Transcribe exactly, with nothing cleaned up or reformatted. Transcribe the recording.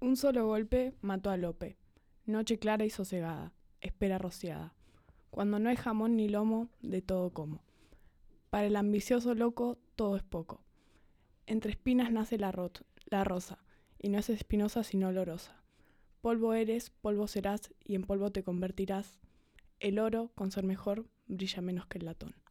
Un solo golpe mató a Lope. Noche clara y sosegada, espera rociada. Cuando no hay jamón ni lomo, de todo como. Para el ambicioso loco, todo es poco. Entre espinas nace la, ro- la rosa, y no es espinosa sino olorosa. Polvo eres, polvo serás, y en polvo te convertirás. El oro, con ser mejor, brilla menos que el latón.